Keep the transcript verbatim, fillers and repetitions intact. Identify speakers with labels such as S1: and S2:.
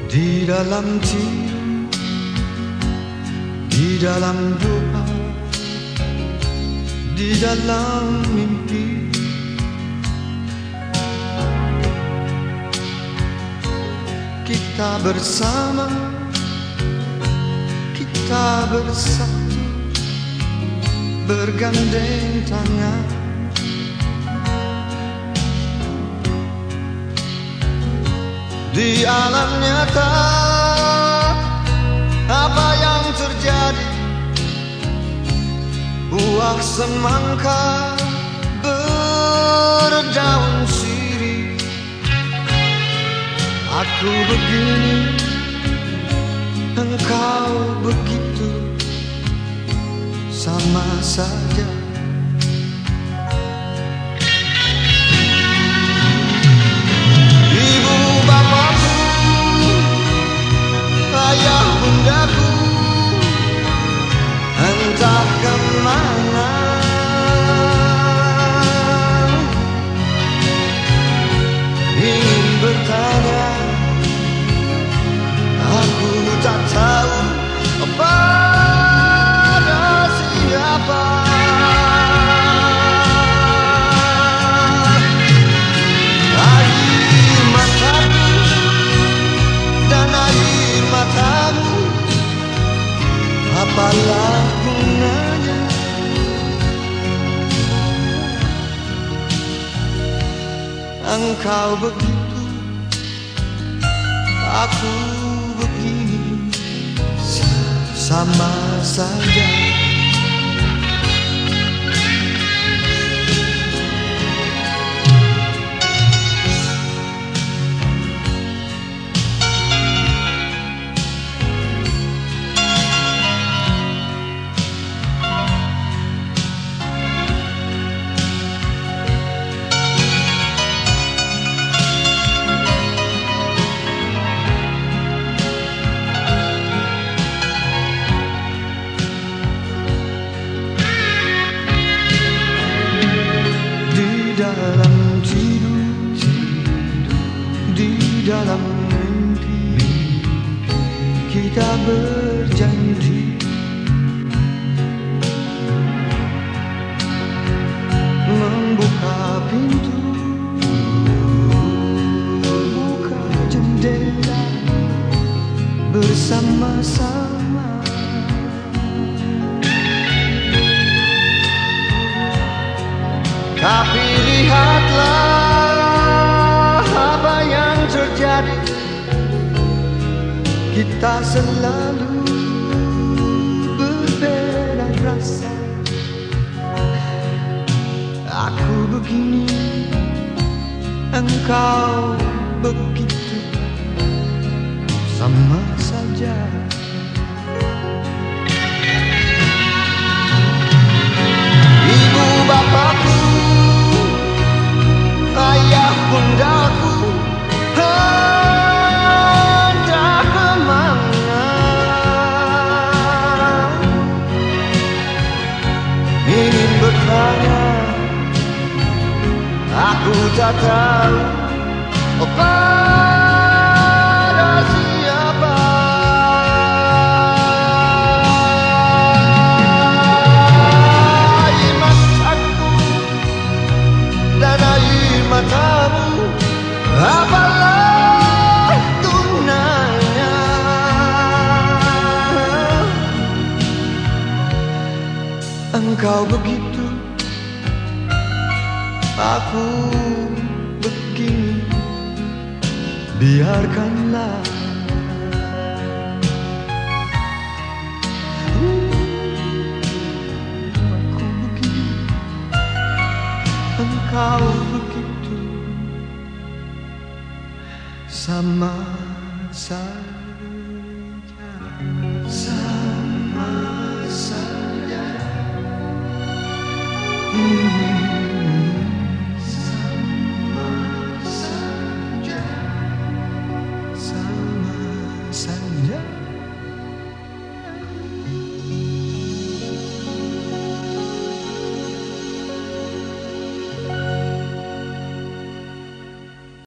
S1: Di dalam tidur, di dalam doa, di dalam mimpi, kita bersama, kita bersatu, bergandeng tangan. Di alam nyata, apa yang terjadi? Buah semangka berdaun sirih. Aku begini, engkau begitu, sama saja. Ayah bundaku entah kemana, ingin bertanya, aku tak tahu pada siapa. Air mataku dan air matamu, apalah gunanya? Engkau begitu, aku begini, sama saja. Di dalam tidur, di dalam mimpi, kita berjanji membuka pintu, buka jendela bersama-sama. Tapi lihatlah apa yang terjadi, kita selalu berbeda rasa. Aku begini, engkau begitu, sama saja. Ibu bapakku, ayah bundaku, entah kemana, ingin bertanya, aku tak tahu pada siapa. Air mataku dan air matamu, apalah gunanya? Engkau begitu, aku begini, biarkanlah. Aku begini, engkau begitu, sama saja.